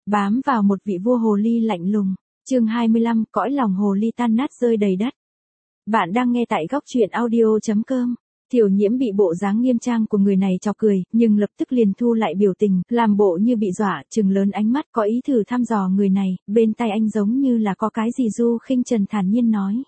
bám vào một vị vua hồ ly lạnh lùng. Chương 25, cõi lòng hồ ly tan nát rơi đầy đất. Bạn đang nghe tại góc truyện audio.com. Tiểu Nhiễm bị bộ dáng nghiêm trang của người này chọc cười, nhưng lập tức liền thu lại biểu tình, làm bộ như bị dọa, trừng lớn ánh mắt, có ý thử thăm dò người này. Bên tai anh giống như là có cái gì Du Khinh Trần thản nhiên nói.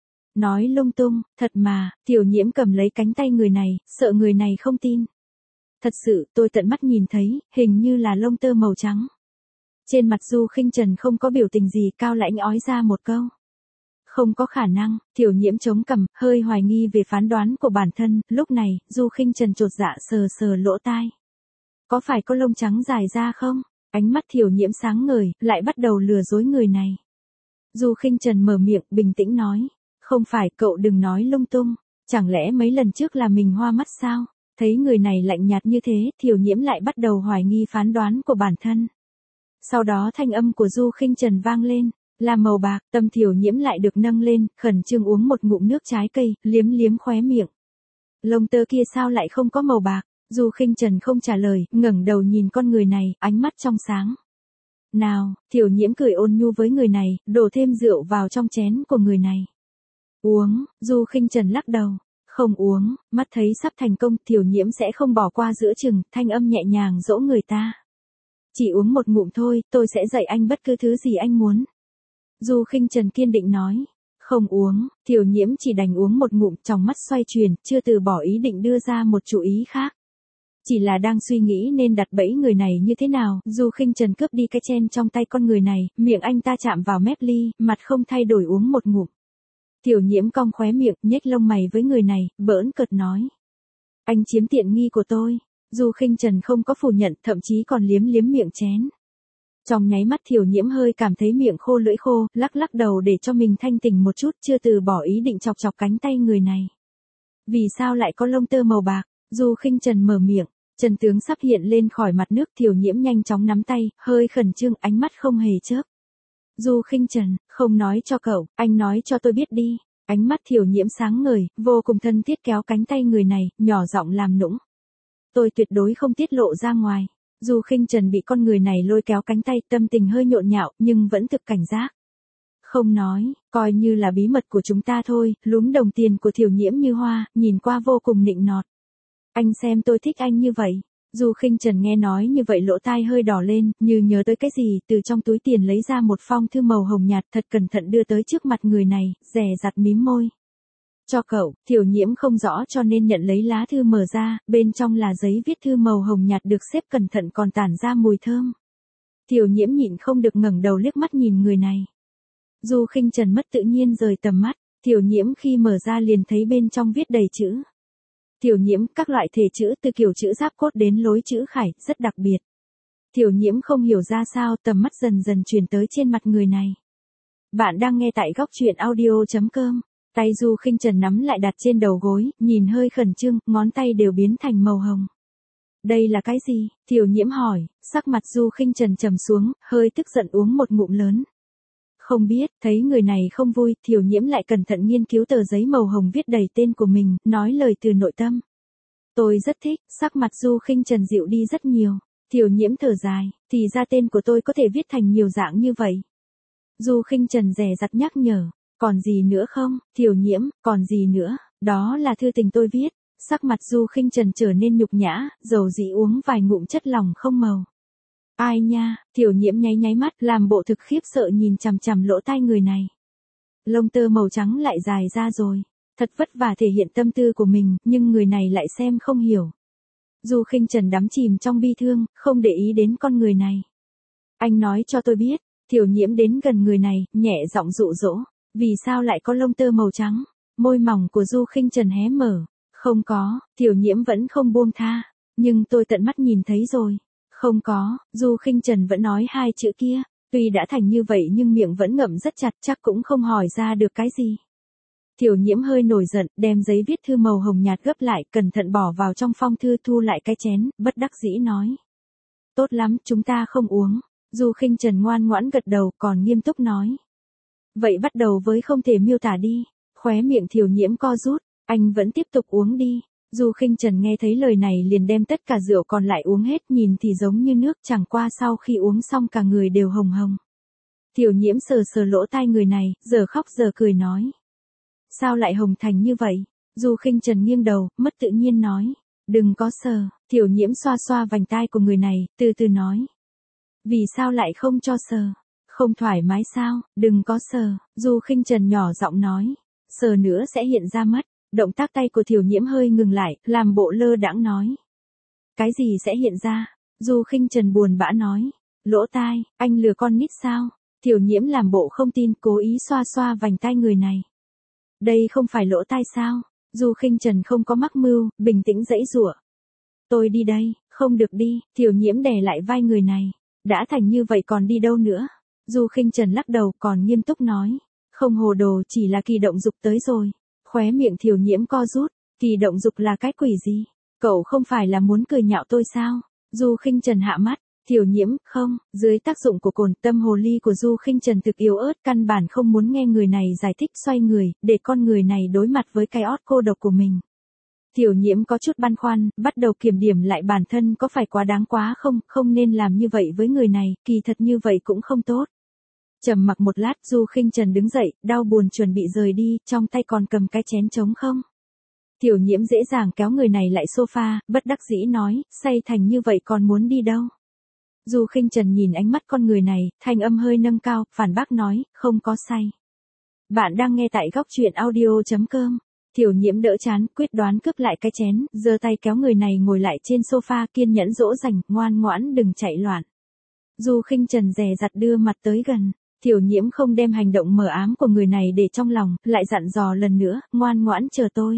Nói lung tung, thật mà. Tiểu Nhiễm cầm lấy cánh tay người này, sợ người này không tin. Thật sự, tôi tận mắt nhìn thấy, hình như là lông tơ màu trắng. Trên mặt Du Khinh Trần không có biểu tình gì, cao lãnh ói ra một câu. Không có khả năng. Tiểu Nhiễm chống cằm, hơi hoài nghi về phán đoán của bản thân. Lúc này, Du Khinh Trần chột dạ sờ sờ lỗ tai. Có phải có lông trắng dài ra không? Ánh mắt Tiểu Nhiễm sáng ngời, lại bắt đầu lừa dối người này. Du Khinh Trần mở miệng, bình tĩnh nói. Không phải, cậu đừng nói lung tung. Chẳng lẽ mấy lần trước là mình hoa mắt sao? Thấy người này lạnh nhạt như thế, Tiểu Nhiễm lại bắt đầu hoài nghi phán đoán của bản thân. Sau đó thanh âm của Du Khinh Trần vang lên, là màu bạc, tâm Tiểu Nhiễm lại được nâng lên, khẩn trương uống một ngụm nước trái cây, liếm liếm khóe miệng. Lông tơ kia sao lại không có màu bạc? Du Khinh Trần không trả lời, ngẩng đầu nhìn con người này, ánh mắt trong sáng. Nào, Tiểu Nhiễm cười ôn nhu với người này, đổ thêm rượu vào trong chén của người này. Uống. Du Khinh Trần lắc đầu. Không uống, mắt thấy sắp thành công, Tiểu Nhiễm sẽ không bỏ qua giữa chừng, thanh âm nhẹ nhàng dỗ người ta. Chỉ uống một ngụm thôi, tôi sẽ dạy anh bất cứ thứ gì anh muốn. Du Khinh Trần kiên định nói. Không uống. Tiểu Nhiễm chỉ đành uống một ngụm, trong mắt xoay chuyển, chưa từ bỏ ý định đưa ra một chủ ý khác. Chỉ là đang suy nghĩ nên đặt bẫy người này như thế nào. Du Khinh Trần cướp đi cái chén trong tay con người này, miệng anh ta chạm vào mép ly, mặt không thay đổi uống một ngụm. Tiểu Nhiễm cong khóe miệng, nhếch lông mày với người này, bỡn cợt nói. Anh chiếm tiện nghi của tôi. Du Khinh Trần không có phủ nhận, thậm chí còn liếm liếm miệng chén. Trong nháy mắt Tiểu Nhiễm hơi cảm thấy miệng khô lưỡi khô, lắc lắc đầu để cho mình thanh tỉnh một chút, chưa từ bỏ ý định chọc chọc cánh tay người này. Vì sao lại có lông tơ màu bạc? Du Khinh Trần mở miệng, chân tướng sắp hiện lên khỏi mặt nước. Tiểu Nhiễm nhanh chóng nắm tay, hơi khẩn trương, ánh mắt không hề chớp. Du Khinh Trần, không nói cho cậu, anh nói cho tôi biết đi. Ánh mắt Tiểu Nhiễm sáng ngời, vô cùng thân thiết kéo cánh tay người này, nhỏ giọng làm nũng. Tôi tuyệt đối không tiết lộ ra ngoài. Du Khinh Trần bị con người này lôi kéo cánh tay, tâm tình hơi nhộn nhạo, nhưng vẫn thực cảnh giác. Không nói, coi như là bí mật của chúng ta thôi. Lúm đồng tiền của Tiểu Nhiễm như hoa, nhìn qua vô cùng nịnh nọt. Anh xem tôi thích anh như vậy. Du Khinh Trần nghe nói như vậy lỗ tai hơi đỏ lên, như nhớ tới cái gì, từ trong túi tiền lấy ra một phong thư màu hồng nhạt, thật cẩn thận đưa tới trước mặt người này, dè dặt mím môi. Cho cậu. Tiểu Nhiễm không rõ cho nên nhận lấy lá thư mở ra, bên trong là giấy viết thư màu hồng nhạt được xếp cẩn thận còn tản ra mùi thơm. Tiểu Nhiễm nhịn không được ngẩng đầu liếc mắt nhìn người này. Du Khinh Trần mất tự nhiên rời tầm mắt, Tiểu Nhiễm khi mở ra liền thấy bên trong viết đầy chữ. Tiểu Nhiễm, các loại thể chữ từ kiểu chữ giáp cốt đến lối chữ khải, rất đặc biệt. Tiểu Nhiễm không hiểu ra sao, tầm mắt dần dần chuyển tới trên mặt người này. Bạn đang nghe tại góc truyện audio.com. Tay Du Khinh Trần nắm lại đặt trên đầu gối, nhìn hơi khẩn trương, ngón tay đều biến thành màu hồng. Đây là cái gì? Tiểu Nhiễm hỏi, sắc mặt Du Khinh Trần trầm xuống, hơi tức giận uống một ngụm lớn. Không biết. Thấy người này không vui, Tiểu Nhiễm lại cẩn thận nghiên cứu tờ giấy màu hồng viết đầy tên của mình, nói lời từ nội tâm. Tôi rất thích. Sắc mặt Du Khinh Trần dịu đi rất nhiều. Tiểu Nhiễm thở dài, thì ra tên của tôi có thể viết thành nhiều dạng như vậy. Du Khinh Trần dè dặt nhắc nhở. Còn gì nữa không? Tiểu Nhiễm, còn gì nữa? Đó là thư tình tôi viết. Sắc mặt Du Khinh Trần trở nên nhục nhã, dầu dĩ uống vài ngụm chất lỏng không màu. Ai nha? Tiểu Nhiễm nháy nháy mắt, làm bộ thực khiếp sợ nhìn chằm chằm lỗ tai người này. Lông tơ màu trắng lại dài ra rồi. Thật vất vả thể hiện tâm tư của mình, nhưng người này lại xem không hiểu. Du Khinh Trần đắm chìm trong bi thương, không để ý đến con người này. Anh nói cho tôi biết. Tiểu Nhiễm đến gần người này, nhẹ giọng dụ dỗ. Vì sao lại có lông tơ màu trắng? Môi mỏng của Du Khinh Trần hé mở. Không có. Tiểu Nhiễm vẫn không buông tha. Nhưng tôi tận mắt nhìn thấy rồi. Không có. Du Khinh Trần vẫn nói hai chữ kia. Tuy đã thành như vậy nhưng miệng vẫn ngậm rất chặt, chắc cũng không hỏi ra được cái gì. Tiểu Nhiễm hơi nổi giận, đem giấy viết thư màu hồng nhạt gấp lại, cẩn thận bỏ vào trong phong thư, thu lại cái chén, bất đắc dĩ nói. Tốt lắm, chúng ta không uống. Du Khinh Trần ngoan ngoãn gật đầu, còn nghiêm túc nói. Vậy bắt đầu với không thể miêu tả đi. Khóe miệng Tiểu Nhiễm co rút, anh vẫn tiếp tục uống đi. Du Khinh Trần nghe thấy lời này liền đem tất cả rượu còn lại uống hết, nhìn thì giống như nước, chẳng qua sau khi uống xong cả người đều hồng hồng. Tiểu Nhiễm sờ sờ lỗ tai người này, giờ khóc giờ cười nói. Sao lại hồng thành như vậy? Du Khinh Trần nghiêng đầu, mất tự nhiên nói. Đừng có sờ. Tiểu Nhiễm xoa xoa vành tai của người này, từ từ nói. Vì sao lại không cho sờ? Không thoải mái sao? Đừng có sờ. Du Khinh Trần nhỏ giọng nói. Sờ nữa sẽ hiện ra mất. Động tác tay của Tiểu Nhiễm hơi ngừng lại, làm bộ lơ đãng nói. Cái gì sẽ hiện ra? Du Khinh Trần buồn bã nói. Lỗ tai, anh lừa con nít sao? Tiểu Nhiễm làm bộ không tin, cố ý xoa xoa vành tai người này. Đây không phải lỗ tai sao? Du Khinh Trần không có mắc mưu, bình tĩnh giãy giụa. Tôi đi đây. Không được đi. Tiểu Nhiễm đè lại vai người này. Đã thành như vậy còn đi đâu nữa? Du Khinh Trần lắc đầu, còn nghiêm túc nói. Không hồ đồ, chỉ là kỳ động dục tới rồi. Khóe miệng Tiểu Nhiễm co rút. Kỳ động dục là cái quỷ gì? Cậu không phải là muốn cười nhạo tôi sao? Du Khinh Trần hạ mắt. Tiểu Nhiễm, không, dưới tác dụng của cồn, tâm hồ ly của Du Khinh Trần thực yếu ớt, căn bản không muốn nghe người này giải thích, xoay người, để con người này đối mặt với cái ót cô độc của mình. Tiểu Nhiễm có chút băn khoăn, bắt đầu kiểm điểm lại bản thân có phải quá đáng quá không, không nên làm như vậy với người này, kỳ thật như vậy cũng không tốt. Trầm mặc một lát, Du Khinh Trần đứng dậy, đau buồn chuẩn bị rời đi, trong tay còn cầm cái chén trống không. Tiểu Nhiễm dễ dàng kéo người này lại sofa, bất đắc dĩ nói, say thành như vậy còn muốn đi đâu? Du Khinh Trần nhìn ánh mắt con người này, thanh âm hơi nâng cao, phản bác nói, không có say. Bạn đang nghe tại góc truyện audio.com. Tiểu Nhiễm đỡ chán, quyết đoán cướp lại cái chén, giơ tay kéo người này ngồi lại trên sofa, kiên nhẫn dỗ dành, ngoan ngoãn đừng chạy loạn. Du Khinh Trần dè dặt đưa mặt tới gần. Tiểu Nhiễm không đem hành động mờ ám của người này để trong lòng, lại dặn dò lần nữa, ngoan ngoãn chờ tôi.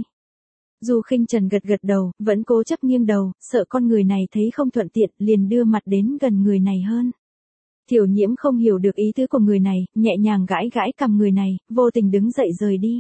Du Khinh Trần gật gật đầu, vẫn cố chấp nghiêng đầu, sợ con người này thấy không thuận tiện, liền đưa mặt đến gần người này hơn. Tiểu Nhiễm không hiểu được ý tứ của người này, nhẹ nhàng gãi gãi cằm người này, vô tình đứng dậy rời đi.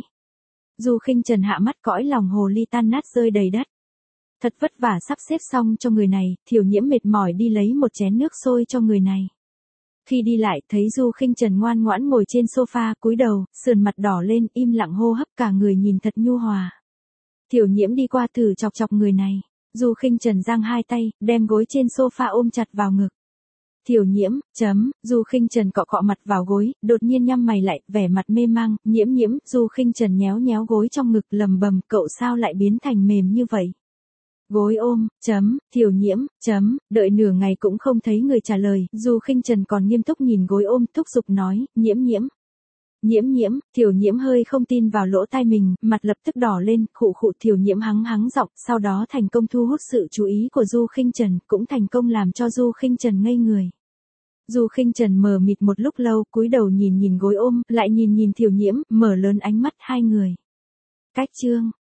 Du Khinh Trần hạ mắt, cõi lòng hồ ly tan nát rơi đầy đất. Thật vất vả sắp xếp xong cho người này, Tiểu Nhiễm mệt mỏi đi lấy một chén nước sôi cho người này. Khi đi lại, thấy Du Khinh Trần ngoan ngoãn ngồi trên sofa, cúi đầu, sườn mặt đỏ lên, im lặng hô hấp, cả người nhìn thật nhu hòa. Tiểu Nhiễm đi qua thử chọc chọc người này. Du Khinh Trần giang hai tay, đem gối trên sofa ôm chặt vào ngực. Tiểu Nhiễm, Du Khinh Trần cọ cọ mặt vào gối, đột nhiên nhăn mày lại, vẻ mặt mê mang, Nhiễm, Du Khinh Trần nhéo nhéo gối trong ngực, lầm bầm, cậu sao lại biến thành mềm như vậy? Gối ôm, Tiểu Nhiễm, đợi nửa ngày cũng không thấy người trả lời, Du Khinh Trần còn nghiêm túc nhìn gối ôm, thúc giục nói, Nhiễm, Tiểu Nhiễm hơi không tin vào lỗ tai mình, mặt lập tức đỏ lên, khụ Tiểu Nhiễm hắng giọng, sau đó thành công thu hút sự chú ý của Du Khinh Trần, cũng thành công làm cho Du Khinh Trần ngây người. Du Khinh Trần mờ mịt một lúc lâu, cúi đầu nhìn gối ôm, lại nhìn Tiểu Nhiễm, mở lớn ánh mắt hai người. Cách chương